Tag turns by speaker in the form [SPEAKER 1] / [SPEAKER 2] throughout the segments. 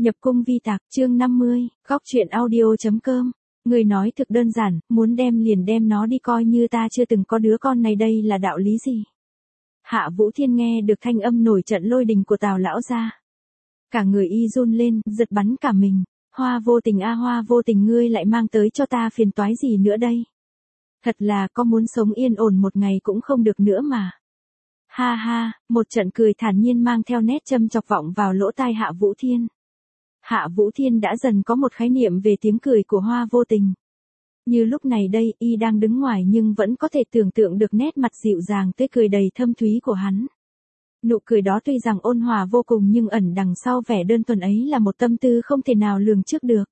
[SPEAKER 1] Nhập cung vi tạc, chương 50, góc truyện audio.com. Người nói thực đơn giản, muốn đem liền đem nó đi, coi như ta chưa từng có đứa con này, đây là đạo lý gì? Hạ Vũ Thiên nghe được thanh âm nổi trận lôi đình của Tào lão gia. Cả người y run lên, giật bắn cả mình. Hoa vô tình a, Hoa vô tình, ngươi lại mang tới cho ta phiền toái gì nữa đây? Thật là có muốn sống yên ổn một ngày cũng không được nữa mà. Ha ha, một trận cười thản nhiên mang theo nét châm chọc vọng vào lỗ tai Hạ Vũ Thiên. Hạ Vũ Thiên đã dần có một khái niệm về tiếng cười của Hoa vô tình. Như lúc này đây, y đang đứng ngoài nhưng vẫn có thể tưởng tượng được nét mặt dịu dàng tươi cười đầy thâm thúy của hắn. Nụ cười đó tuy rằng ôn hòa vô cùng nhưng ẩn đằng sau vẻ đơn thuần ấy là một tâm tư không thể nào lường trước được.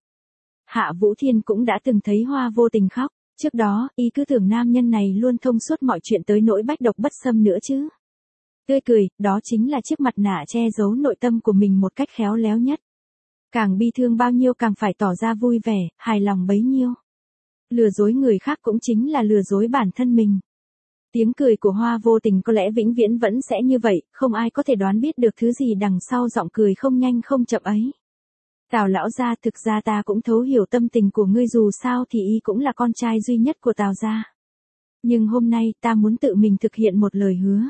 [SPEAKER 1] Hạ Vũ Thiên cũng đã từng thấy Hoa vô tình khóc, trước đó, y cứ tưởng nam nhân này luôn thông suốt mọi chuyện tới nỗi bách độc bất xâm nữa chứ. Tươi cười, đó chính là chiếc mặt nạ che giấu nội tâm của mình một cách khéo léo nhất. Càng bi thương bao nhiêu càng phải tỏ ra vui vẻ, hài lòng bấy nhiêu. Lừa dối người khác cũng chính là lừa dối bản thân mình. Tiếng cười của Hoa vô tình có lẽ vĩnh viễn vẫn sẽ như vậy, không ai có thể đoán biết được thứ gì đằng sau giọng cười không nhanh không chậm ấy. Tào lão gia, thực ra ta cũng thấu hiểu tâm tình của ngươi, dù sao thì y cũng là con trai duy nhất của Tào gia. Nhưng hôm nay ta muốn tự mình thực hiện một lời hứa.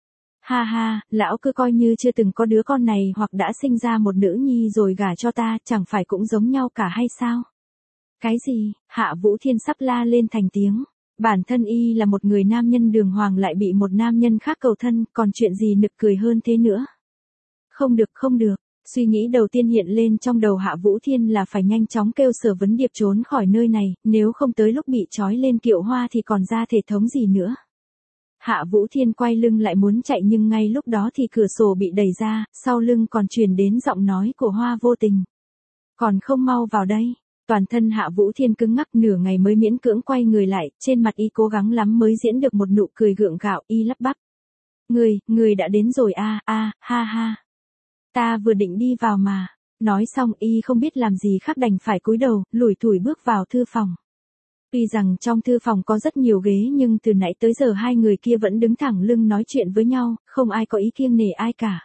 [SPEAKER 1] Ha ha, lão cứ coi như chưa từng có đứa con này, hoặc đã sinh ra một nữ nhi rồi gả cho ta, chẳng phải cũng giống nhau cả hay sao? Cái gì? Hạ Vũ Thiên sắp la lên thành tiếng. Bản thân y là một người nam nhân đường hoàng lại bị một nam nhân khác cầu thân, còn chuyện gì nực cười hơn thế nữa? Không được, không được. Suy nghĩ đầu tiên hiện lên trong đầu Hạ Vũ Thiên là phải nhanh chóng kêu Sở Vấn Điệp trốn khỏi nơi này, nếu không tới lúc bị trói lên kiệu hoa thì còn ra thể thống gì nữa. Hạ Vũ Thiên quay lưng lại muốn chạy nhưng ngay lúc đó thì cửa sổ bị đẩy ra, sau lưng còn truyền đến giọng nói của Hoa vô tình. Còn không mau vào đây. Toàn thân Hạ Vũ Thiên cứng ngắc, nửa ngày mới miễn cưỡng quay người lại, trên mặt y cố gắng lắm mới diễn được một nụ cười gượng gạo, y lắp bắp. Người đã đến rồi a, ha ha. Ta vừa định đi vào mà. Nói xong y không biết làm gì khác đành phải cúi đầu, lủi thủi bước vào thư phòng. Tuy rằng trong thư phòng có rất nhiều ghế nhưng từ nãy tới giờ hai người kia vẫn đứng thẳng lưng nói chuyện với nhau, không ai có ý kiêng nể ai cả.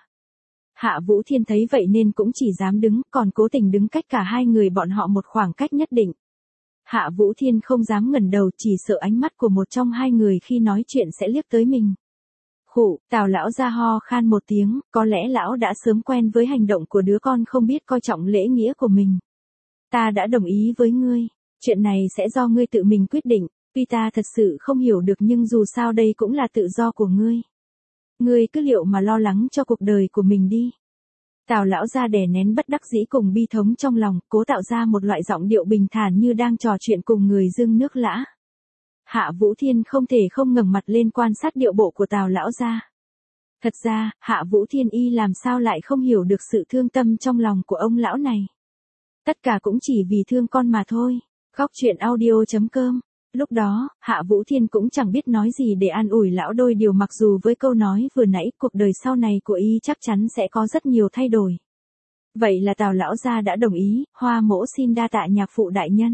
[SPEAKER 1] Hạ Vũ Thiên thấy vậy nên cũng chỉ dám đứng, còn cố tình đứng cách cả hai người bọn họ một khoảng cách nhất định. Hạ Vũ Thiên không dám ngẩng đầu, chỉ sợ ánh mắt của một trong hai người khi nói chuyện sẽ liếc tới mình. Khụ, Tào lão ra ho khan một tiếng, có lẽ lão đã sớm quen với hành động của đứa con không biết coi trọng lễ nghĩa của mình. Ta đã đồng ý với ngươi, chuyện này sẽ do ngươi tự mình quyết định, tuy ta thật sự không hiểu được nhưng dù sao đây cũng là tự do của ngươi. Ngươi cứ liệu mà lo lắng cho cuộc đời của mình đi. Tào lão ra đè nén bất đắc dĩ cùng bi thống trong lòng, cố tạo ra một loại giọng điệu bình thản như đang trò chuyện cùng người dưng nước lã. Hạ Vũ Thiên không thể không ngẩng mặt lên quan sát điệu bộ của Tào lão ra. Thật ra, Hạ Vũ Thiên y làm sao lại không hiểu được sự thương tâm trong lòng của ông lão này. Tất cả cũng chỉ vì thương con mà thôi. Góc truyện audio.com. Lúc đó, Hạ Vũ Thiên cũng chẳng biết nói gì để an ủi lão đôi điều, mặc dù với câu nói vừa nãy, cuộc đời sau này của y chắc chắn sẽ có rất nhiều thay đổi. Vậy là Tào lão gia đã đồng ý, Hoa mỗ xin đa tạ nhạc phụ đại nhân.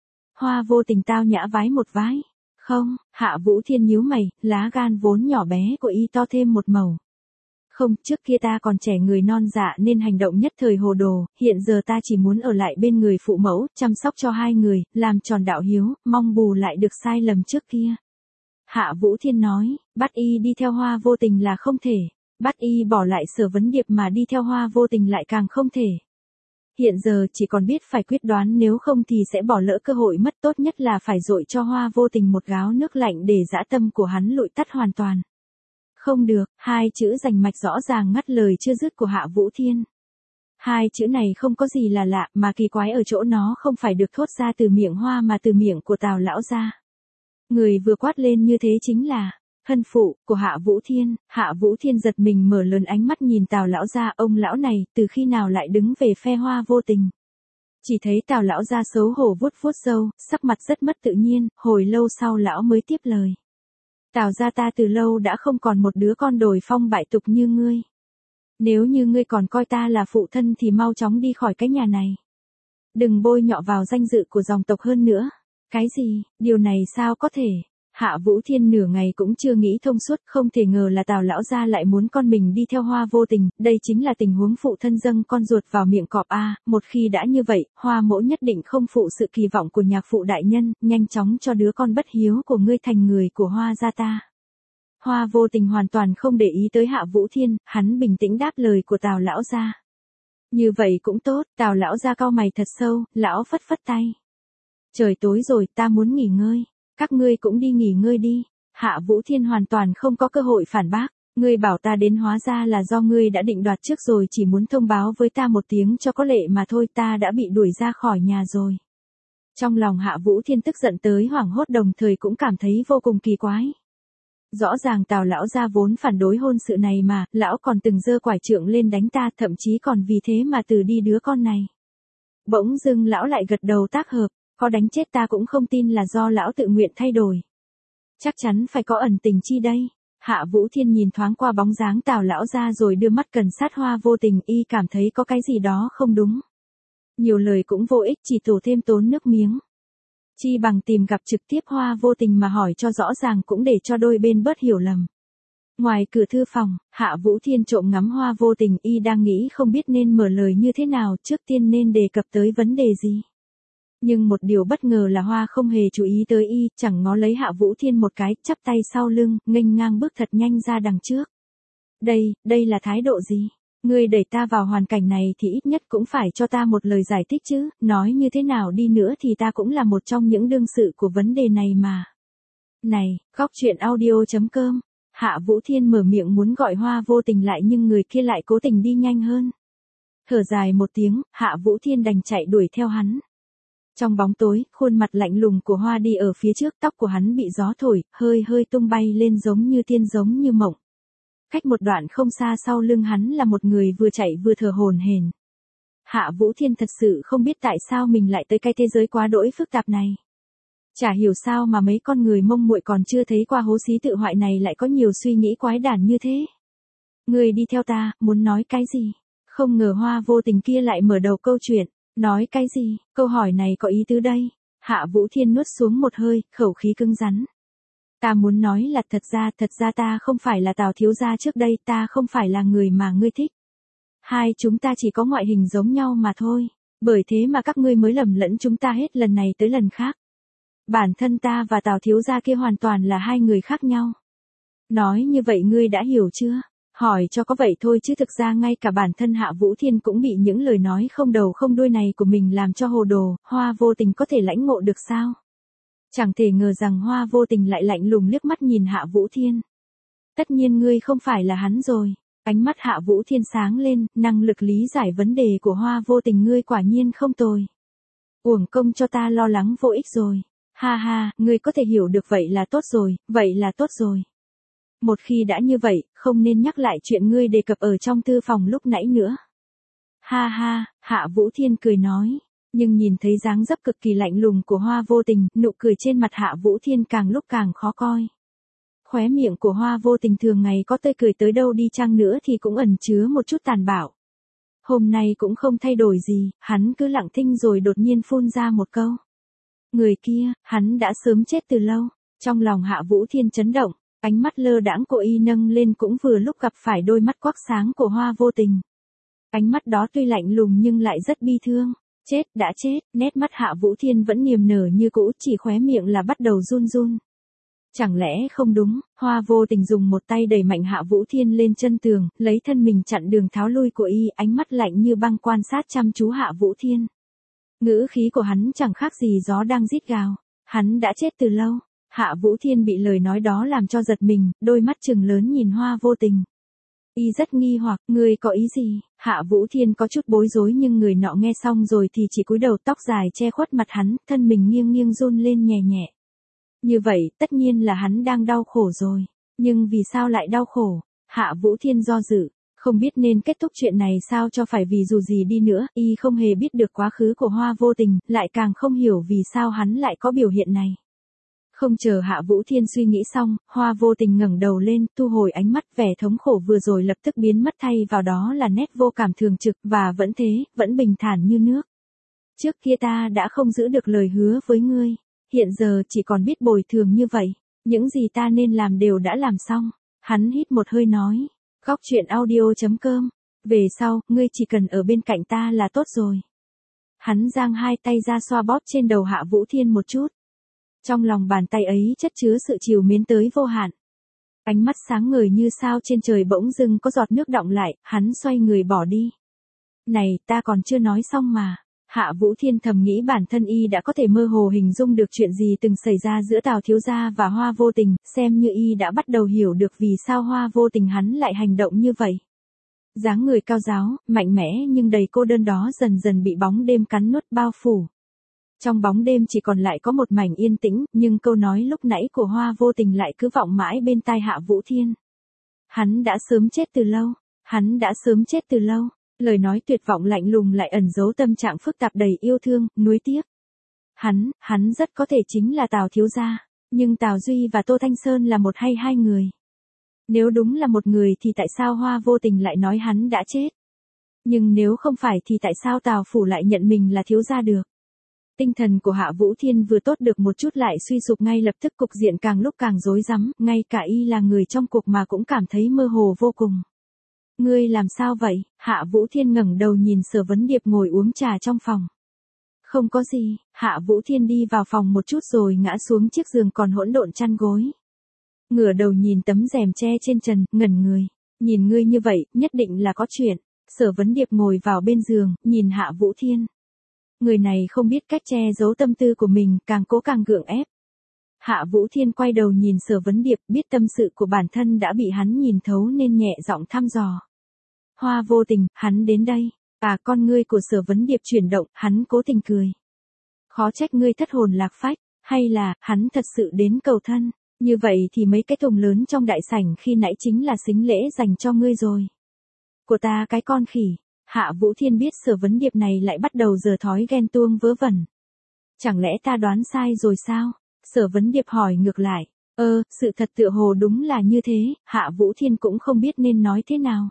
[SPEAKER 1] Hoa vô tình tao nhã vái một vái. Không, Hạ Vũ Thiên nhíu mày, lá gan vốn nhỏ bé của y to thêm một màu. Không, trước kia ta còn trẻ người non dạ nên hành động nhất thời hồ đồ, hiện giờ ta chỉ muốn ở lại bên người phụ mẫu, chăm sóc cho hai người, làm tròn đạo hiếu, mong bù lại được sai lầm trước kia. Hạ Vũ Thiên nói, bắt y đi theo Hoa vô tình là không thể, bắt y bỏ lại Sở Vấn Điệp mà đi theo Hoa vô tình lại càng không thể. Hiện giờ chỉ còn biết phải quyết đoán, nếu không thì sẽ bỏ lỡ cơ hội mất, tốt nhất là phải dội cho Hoa vô tình một gáo nước lạnh để dã tâm của hắn lụi tắt hoàn toàn. Không được, hai chữ rành mạch rõ ràng ngắt lời chưa dứt của Hạ Vũ Thiên. Hai chữ này không có gì là lạ, mà kỳ quái ở chỗ nó không phải được thốt ra từ miệng Hoa mà từ miệng của Tào lão gia. Người vừa quát lên như thế chính là thân phụ của Hạ Vũ Thiên. Hạ Vũ Thiên giật mình mở lớn ánh mắt nhìn Tào lão gia, ông lão này từ khi nào lại đứng về phe Hoa vô tình. Chỉ thấy Tào lão gia xấu hổ vuốt vuốt râu, sắc mặt rất mất tự nhiên, hồi lâu sau lão mới tiếp lời. Tào gia ta từ lâu đã không còn một đứa con đồi phong bại tục như ngươi. Nếu như ngươi còn coi ta là phụ thân thì mau chóng đi khỏi cái nhà này. Đừng bôi nhọ vào danh dự của dòng tộc hơn nữa. Cái gì, điều này sao có thể? Hạ Vũ Thiên nửa ngày cũng chưa nghĩ thông suốt, không thể ngờ là Tào lão gia lại muốn con mình đi theo Hoa Vô Tình, đây chính là tình huống phụ thân dâng con ruột vào miệng cọp a, một khi đã như vậy, Hoa mỗ nhất định không phụ sự kỳ vọng của nhạc phụ đại nhân, nhanh chóng cho đứa con bất hiếu của ngươi thành người của Hoa gia ta. Hoa Vô Tình hoàn toàn không để ý tới Hạ Vũ Thiên, hắn bình tĩnh đáp lời của Tào lão gia. Như vậy cũng tốt, Tào lão gia cau mày thật sâu, lão phất phất tay. Trời tối rồi, ta muốn nghỉ ngơi. Các ngươi cũng đi nghỉ ngơi đi. Hạ Vũ Thiên hoàn toàn không có cơ hội phản bác. Ngươi bảo ta đến hóa ra là do ngươi đã định đoạt trước rồi, chỉ muốn thông báo với ta một tiếng cho có lệ mà thôi, ta đã bị đuổi ra khỏi nhà rồi. Trong lòng Hạ Vũ Thiên tức giận tới hoảng hốt, đồng thời cũng cảm thấy vô cùng kỳ quái. Rõ ràng Tào lão gia vốn phản đối hôn sự này mà, lão còn từng giơ quải trượng lên đánh ta, thậm chí còn vì thế mà từ đi đứa con này. Bỗng dưng lão lại gật đầu tác hợp. Có đánh chết ta cũng không tin là do lão tự nguyện thay đổi. Chắc chắn phải có ẩn tình chi đây. Hạ Vũ Thiên nhìn thoáng qua bóng dáng Tào lão ra rồi đưa mắt cần sát Hoa Vô Tình, y cảm thấy có cái gì đó không đúng. Nhiều lời cũng vô ích, chỉ thêm tốn nước miếng. Chi bằng tìm gặp trực tiếp Hoa Vô Tình mà hỏi cho rõ ràng, cũng để cho đôi bên bớt hiểu lầm. Ngoài cửa thư phòng, Hạ Vũ Thiên trộm ngắm Hoa Vô Tình, y đang nghĩ không biết nên mở lời như thế nào, trước tiên nên đề cập tới vấn đề gì. Nhưng một điều bất ngờ là Hoa không hề chú ý tới y, chẳng ngó lấy Hạ Vũ Thiên một cái, chắp tay sau lưng, nghênh ngang bước thật nhanh ra đằng trước. Đây là thái độ gì? Ngươi đẩy ta vào hoàn cảnh này thì ít nhất cũng phải cho ta một lời giải thích chứ, nói như thế nào đi nữa thì ta cũng là một trong những đương sự của vấn đề này mà. Này, góc truyện audio.com. Hạ Vũ Thiên mở miệng muốn gọi Hoa Vô Tình lại nhưng người kia lại cố tình đi nhanh hơn. Thở dài một tiếng, Hạ Vũ Thiên đành chạy đuổi theo hắn. Trong bóng tối, khuôn mặt lạnh lùng của Hoa đi ở phía trước, tóc của hắn bị gió thổi, hơi tung bay lên giống như tiên giống như mộng. Cách một đoạn không xa sau lưng hắn là một người vừa chạy vừa thở hổn hển. Hạ Vũ Thiên thật sự không biết tại sao mình lại tới cái thế giới quá đỗi phức tạp này. Chả hiểu sao mà mấy con người Mông Muội còn chưa thấy qua hố xí tự hoại này lại có nhiều suy nghĩ quái đản như thế. Người đi theo ta, muốn nói cái gì? Không ngờ Hoa Vô Tình kia lại mở đầu câu chuyện. Nói cái gì? Câu hỏi này có ý tứ đây. Hạ Vũ Thiên nuốt xuống một hơi, khẩu khí cứng rắn. Ta muốn nói là thật ra ta không phải là Tào thiếu gia trước đây, ta không phải là người mà ngươi thích. Hai chúng ta chỉ có ngoại hình giống nhau mà thôi. Bởi thế mà các ngươi mới lầm lẫn chúng ta hết lần này tới lần khác. Bản thân ta và Tào thiếu gia kia hoàn toàn là hai người khác nhau. Nói như vậy ngươi đã hiểu chưa? Hỏi cho có vậy thôi chứ thực ra ngay cả bản thân Hạ Vũ Thiên cũng bị những lời nói không đầu không đuôi này của mình làm cho hồ đồ, Hoa Vô Tình có thể lãnh ngộ được sao? Chẳng thể ngờ rằng Hoa Vô Tình lại lạnh lùng liếc mắt nhìn Hạ Vũ Thiên. Tất nhiên ngươi không phải là hắn rồi. Ánh mắt Hạ Vũ Thiên sáng lên, năng lực lý giải vấn đề của Hoa Vô Tình ngươi quả nhiên không tồi. Uổng công cho ta lo lắng vô ích rồi. Ha ha, ngươi có thể hiểu được vậy là tốt rồi. Một khi đã như vậy, không nên nhắc lại chuyện ngươi đề cập ở trong thư phòng lúc nãy nữa. Ha ha, Hạ Vũ Thiên cười nói, nhưng nhìn thấy dáng dấp cực kỳ lạnh lùng của Hoa Vô Tình, nụ cười trên mặt Hạ Vũ Thiên càng lúc càng khó coi. Khóe miệng của Hoa Vô Tình thường ngày có tươi cười tới đâu đi chăng nữa thì cũng ẩn chứa một chút tàn bạo. Hôm nay cũng không thay đổi gì, hắn cứ lặng thinh rồi đột nhiên phun ra một câu. Người kia, hắn đã sớm chết từ lâu. Trong lòng Hạ Vũ Thiên chấn động. Ánh mắt lơ đãng của y nâng lên cũng vừa lúc gặp phải đôi mắt quắc sáng của Hoa Vô Tình. Ánh mắt đó tuy lạnh lùng nhưng lại rất bi thương. Chết, đã chết, nét mắt Hạ Vũ Thiên vẫn niềm nở như cũ, chỉ khóe miệng là bắt đầu run run. Chẳng lẽ không đúng, Hoa Vô Tình dùng một tay đẩy mạnh Hạ Vũ Thiên lên chân tường, lấy thân mình chặn đường tháo lui của y, ánh mắt lạnh như băng quan sát chăm chú Hạ Vũ Thiên. Ngữ khí của hắn chẳng khác gì gió đang rít gào. Hắn đã chết từ lâu. Hạ Vũ Thiên bị lời nói đó làm cho giật mình, đôi mắt trừng lớn nhìn Hoa Vô Tình. Y rất nghi hoặc, ngươi có ý gì? Hạ Vũ Thiên có chút bối rối nhưng người nọ nghe xong rồi thì chỉ cúi đầu, tóc dài che khuất mặt hắn, thân mình nghiêng nghiêng run lên nhẹ nhẹ. Như vậy, tất nhiên là hắn đang đau khổ rồi. Nhưng vì sao lại đau khổ? Hạ Vũ Thiên do dự, không biết nên kết thúc chuyện này sao cho phải, vì dù gì đi nữa, y không hề biết được quá khứ của Hoa Vô Tình, lại càng không hiểu vì sao hắn lại có biểu hiện này. Không chờ Hạ Vũ Thiên suy nghĩ xong, Hoa Vô Tình ngẩng đầu lên, thu hồi ánh mắt, vẻ thống khổ vừa rồi lập tức biến mất, thay vào đó là nét vô cảm thường trực, và vẫn thế, vẫn bình thản như nước. Trước kia ta đã không giữ được lời hứa với ngươi, hiện giờ chỉ còn biết bồi thường như vậy. Những gì ta nên làm đều đã làm xong. Hắn hít một hơi nói. Góc chuyện audio.com. Về sau, ngươi chỉ cần ở bên cạnh ta là tốt rồi. Hắn giang hai tay ra xoa bóp trên đầu Hạ Vũ Thiên một chút. Trong lòng bàn tay ấy chất chứa sự trìu mến tới vô hạn. Ánh mắt sáng ngời như sao trên trời bỗng dưng có giọt nước đọng lại, hắn xoay người bỏ đi. Này, ta còn chưa nói xong mà. Hạ Vũ Thiên thầm nghĩ bản thân y đã có thể mơ hồ hình dung được chuyện gì từng xảy ra giữa Tào thiếu gia và Hoa Vô Tình, xem như y đã bắt đầu hiểu được vì sao Hoa Vô Tình hắn lại hành động như vậy. Dáng người cao ráo, mạnh mẽ nhưng đầy cô đơn đó dần dần bị bóng đêm cắn nuốt bao phủ. Trong bóng đêm chỉ còn lại có một mảnh yên tĩnh, nhưng câu nói lúc nãy của Hoa Vô Tình lại cứ vọng mãi bên tai Hạ Vũ Thiên. Hắn đã sớm chết từ lâu, hắn đã sớm chết từ lâu. Lời nói tuyệt vọng lạnh lùng lại ẩn giấu tâm trạng phức tạp đầy yêu thương, nuối tiếc. Hắn rất có thể chính là Tào thiếu gia, nhưng Tào Duy và Tô Thanh Sơn là một hay hai người? Nếu đúng là một người thì tại sao Hoa Vô Tình lại nói hắn đã chết? Nhưng nếu không phải thì tại sao Tào phủ lại nhận mình là thiếu gia được? Tinh thần của Hạ Vũ Thiên vừa tốt được một chút lại suy sụp ngay lập tức, cục diện càng lúc càng rối rắm, ngay cả y là người trong cuộc mà cũng cảm thấy mơ hồ vô cùng. Ngươi làm sao vậy? Hạ Vũ Thiên ngẩng đầu nhìn Sở Vấn Điệp ngồi uống trà trong phòng. Không có gì. Hạ Vũ Thiên đi vào phòng một chút rồi ngã xuống chiếc giường còn hỗn độn chăn gối. Ngửa đầu nhìn tấm rèm che trên trần, ngẩn người. Nhìn ngươi như vậy, nhất định là có chuyện. Sở Vấn Điệp ngồi vào bên giường, nhìn Hạ Vũ Thiên. Người này không biết cách che giấu tâm tư của mình, càng cố càng gượng ép. Hạ Vũ Thiên quay đầu nhìn Sở Vấn Điệp, biết tâm sự của bản thân đã bị hắn nhìn thấu nên nhẹ giọng thăm dò. Hoa Vô Tình, hắn đến đây. Con ngươi của Sở Vấn Điệp chuyển động, hắn cố tình cười. Khó trách ngươi thất hồn lạc phách, hay là, hắn thật sự đến cầu thân. Như vậy thì mấy cái thùng lớn trong đại sảnh khi nãy chính là sính lễ dành cho ngươi rồi. Của ta cái con khỉ. Hạ Vũ Thiên biết Sở Vấn Điệp này lại bắt đầu giở thói ghen tuông vớ vẩn. Chẳng lẽ ta đoán sai rồi sao? Sở Vấn Điệp hỏi ngược lại. Sự thật tựa hồ đúng là như thế, Hạ Vũ Thiên cũng không biết nên nói thế nào.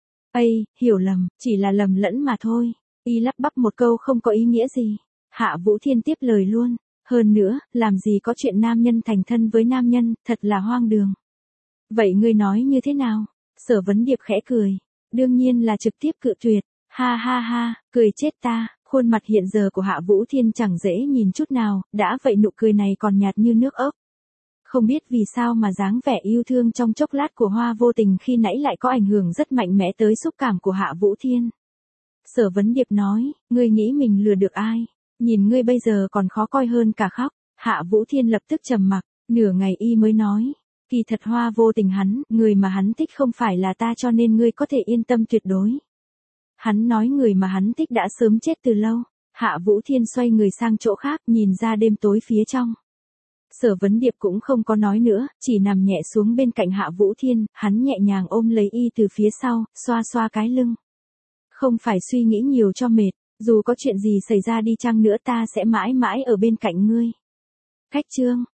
[SPEAKER 1] Hiểu lầm, chỉ là lầm lẫn mà thôi. Y lắp bắp một câu không có ý nghĩa gì. Hạ Vũ Thiên tiếp lời luôn. Hơn nữa, làm gì có chuyện nam nhân thành thân với nam nhân, thật là hoang đường. Vậy ngươi nói như thế nào? Sở Vấn Điệp khẽ cười. Đương nhiên là trực tiếp cự tuyệt. Ha ha ha, cười chết ta. Khuôn mặt hiện giờ của Hạ Vũ Thiên chẳng dễ nhìn chút nào, đã vậy nụ cười này còn nhạt như nước ốc. Không biết vì sao mà dáng vẻ yêu thương trong chốc lát của Hoa Vô Tình khi nãy lại có ảnh hưởng rất mạnh mẽ tới xúc cảm của Hạ Vũ Thiên. Sở Vấn Điệp nói, ngươi nghĩ mình lừa được ai? Nhìn ngươi bây giờ còn khó coi hơn cả khóc. Hạ Vũ Thiên lập tức trầm mặc, nửa ngày y mới nói. Kỳ thật Hoa Vô Tình hắn, người mà hắn thích không phải là ta cho nên ngươi có thể yên tâm tuyệt đối. Hắn nói người mà hắn thích đã sớm chết từ lâu. Hạ Vũ Thiên xoay người sang chỗ khác, nhìn ra đêm tối phía trong. Sở Vấn Điệp cũng không có nói nữa, chỉ nằm nhẹ xuống bên cạnh Hạ Vũ Thiên, hắn nhẹ nhàng ôm lấy y từ phía sau, xoa xoa cái lưng. Không phải suy nghĩ nhiều cho mệt, dù có chuyện gì xảy ra đi chăng nữa ta sẽ mãi mãi ở bên cạnh ngươi. Khách chương.